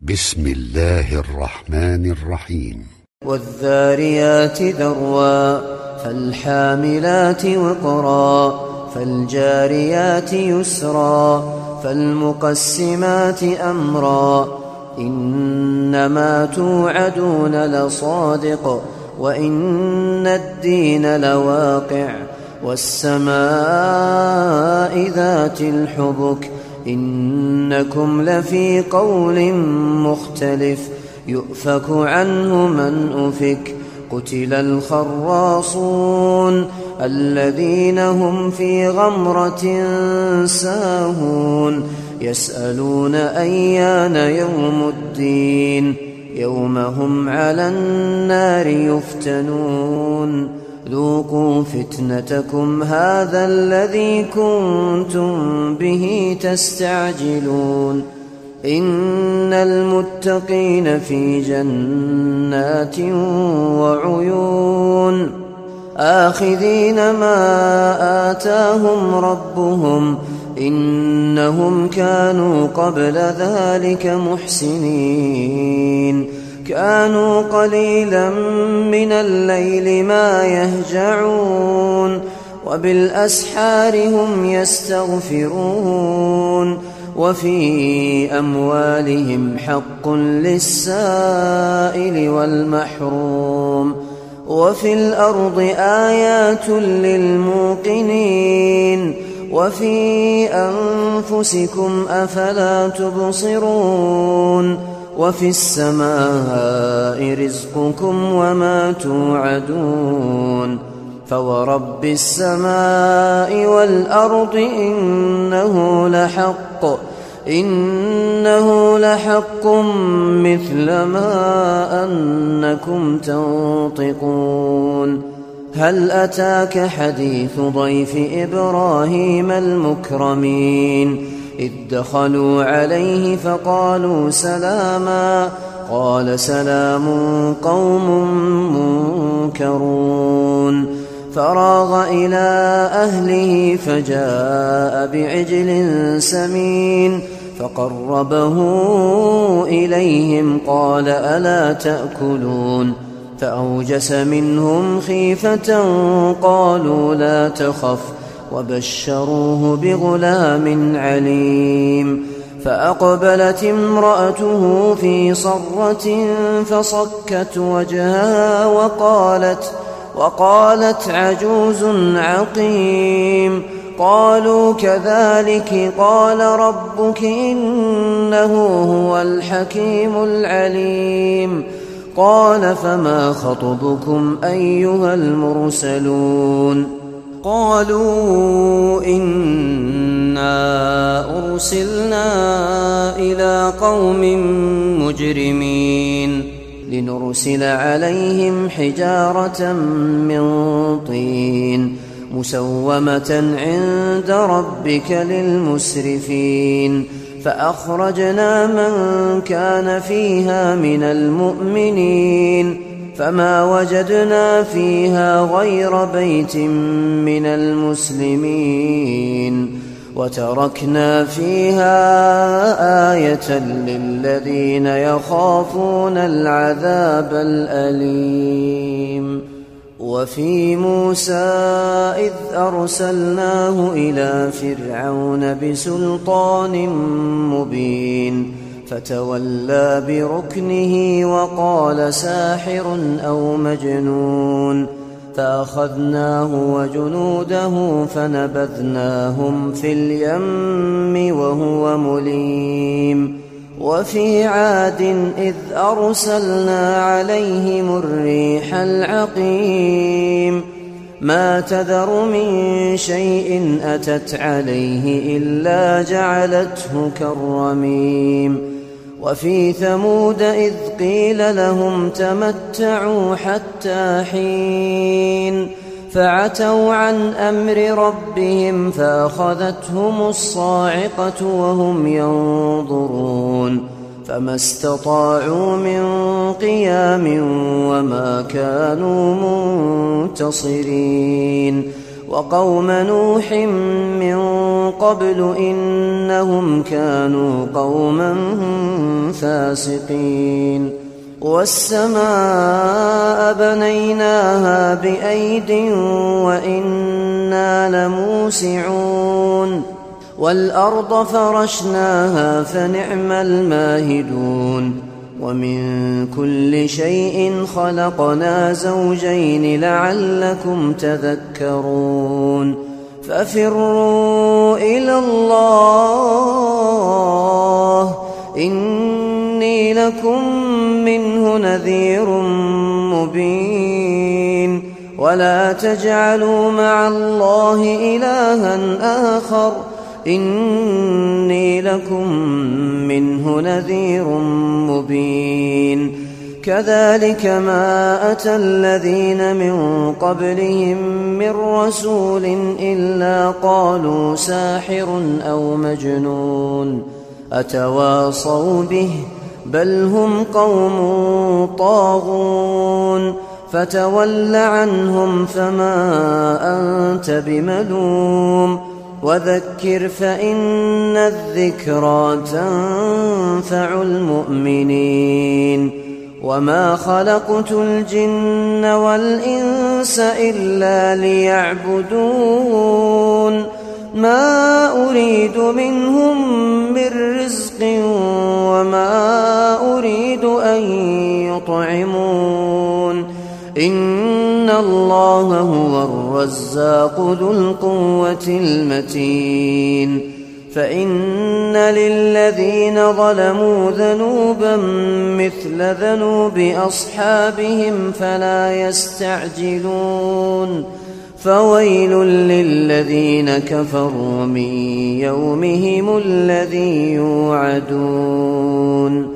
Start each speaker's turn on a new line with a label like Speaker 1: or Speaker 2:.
Speaker 1: بسم الله الرحمن الرحيم.
Speaker 2: والذاريات ذروا فالحاملات وقرا فالجاريات يسرا فالمقسمات أمرا إنما توعدون لصادق وإن الدين لواقع والسماء ذات الحبك إنكم لفي قول مختلف يؤفك عنه من أفك قتل الخراصون الذين هم في غمرة ساهون يسألون أيان يوم الدين يوم هم على النار يفتنون ذوقوا فتنتكم هذا الذي كنتم به تستعجلون إن المتقين في جنات وعيون آخذين ما آتاهم ربهم إنهم كانوا قبل ذلك محسنين كانوا قليلا من الليل ما يهجعون وبالأسحار هم يستغفرون وفي أموالهم حق للسائل والمحروم وفي الأرض آيات للموقنين وفي أنفسكم أفلا تبصرون وفي السماء رزقكم وما توعدون فورب السماء والأرض إنه لحق مثل ما أنكم تنطقون هل أتاك حديث ضيف إبراهيم المكرمين إذ دخلوا عليه فقالوا سلاما قال سلام قوم منكرون فراغ إلى أهله فجاء بعجل سمين فقربه إليهم قال ألا تأكلون فأوجس منهم خيفة قالوا لا تخف وبشروه بغلام عليم فأقبلت امرأته في صرة فصكت وجهها وقالت عجوز عقيم قالوا كذلك قال ربك إنه هو الحكيم العليم قال فما خطبكم أيها المرسلون قالوا إنا أرسلنا إلى قوم مجرمين لنرسل عليهم حجارة من طين مسومة عند ربك للمسرفين فأخرجنا من كان فيها من المؤمنين فما وجدنا فيها غير بيت من المسلمين وتركنا فيها آية للذين يخافون العذاب الأليم وفي موسى إذ أرسلناه إلى فرعون بسلطان مبين فتولى بركنه وقال ساحر أو مجنون فأخذناه وجنوده فنبذناهم في اليم وهو مليم وفي عاد إذ أرسلنا عليهم الريح العقيم ما تذر من شيء أتت عليه إلا جعلته كالرميم وفي ثمود إذ قيل لهم تمتعوا حتى حين فعتوا عن أمر ربهم فأخذتهم الصاعقة وهم ينظرون فما استطاعوا من قيام وما كانوا منتصرين وقوم نوح من قبل إنهم كانوا قوما فاسقين والسماء بنيناها بأيد وإنا لموسعون والأرض فرشناها فنعم الماهدون ومن كل شيء خلقنا زوجين لعلكم تذكرون ففروا إلى الله إني لكم منه نذير مبين ولا تجعلوا مع الله إلها آخر إني لكم منه نذير مبين كذلك ما أتى الذين من قبلهم من رسول إلا قالوا ساحر أو مجنون أتواصوا به بل هم قوم طاغون فتول عنهم فما أنت بملوم وذكر فإن الذكرى تنفع المؤمنين وما خلقت الجن والإنس إلا ليعبدون ما أريد منهم من رزق وما أريد أن يطعمون إن الله هو الرزاق ذو القوة المتين فإن للذين ظلموا ذنوبا مثل ذنوب أصحابهم فلا يستعجلون فويل للذين كفروا من يومهم الذي يوعدون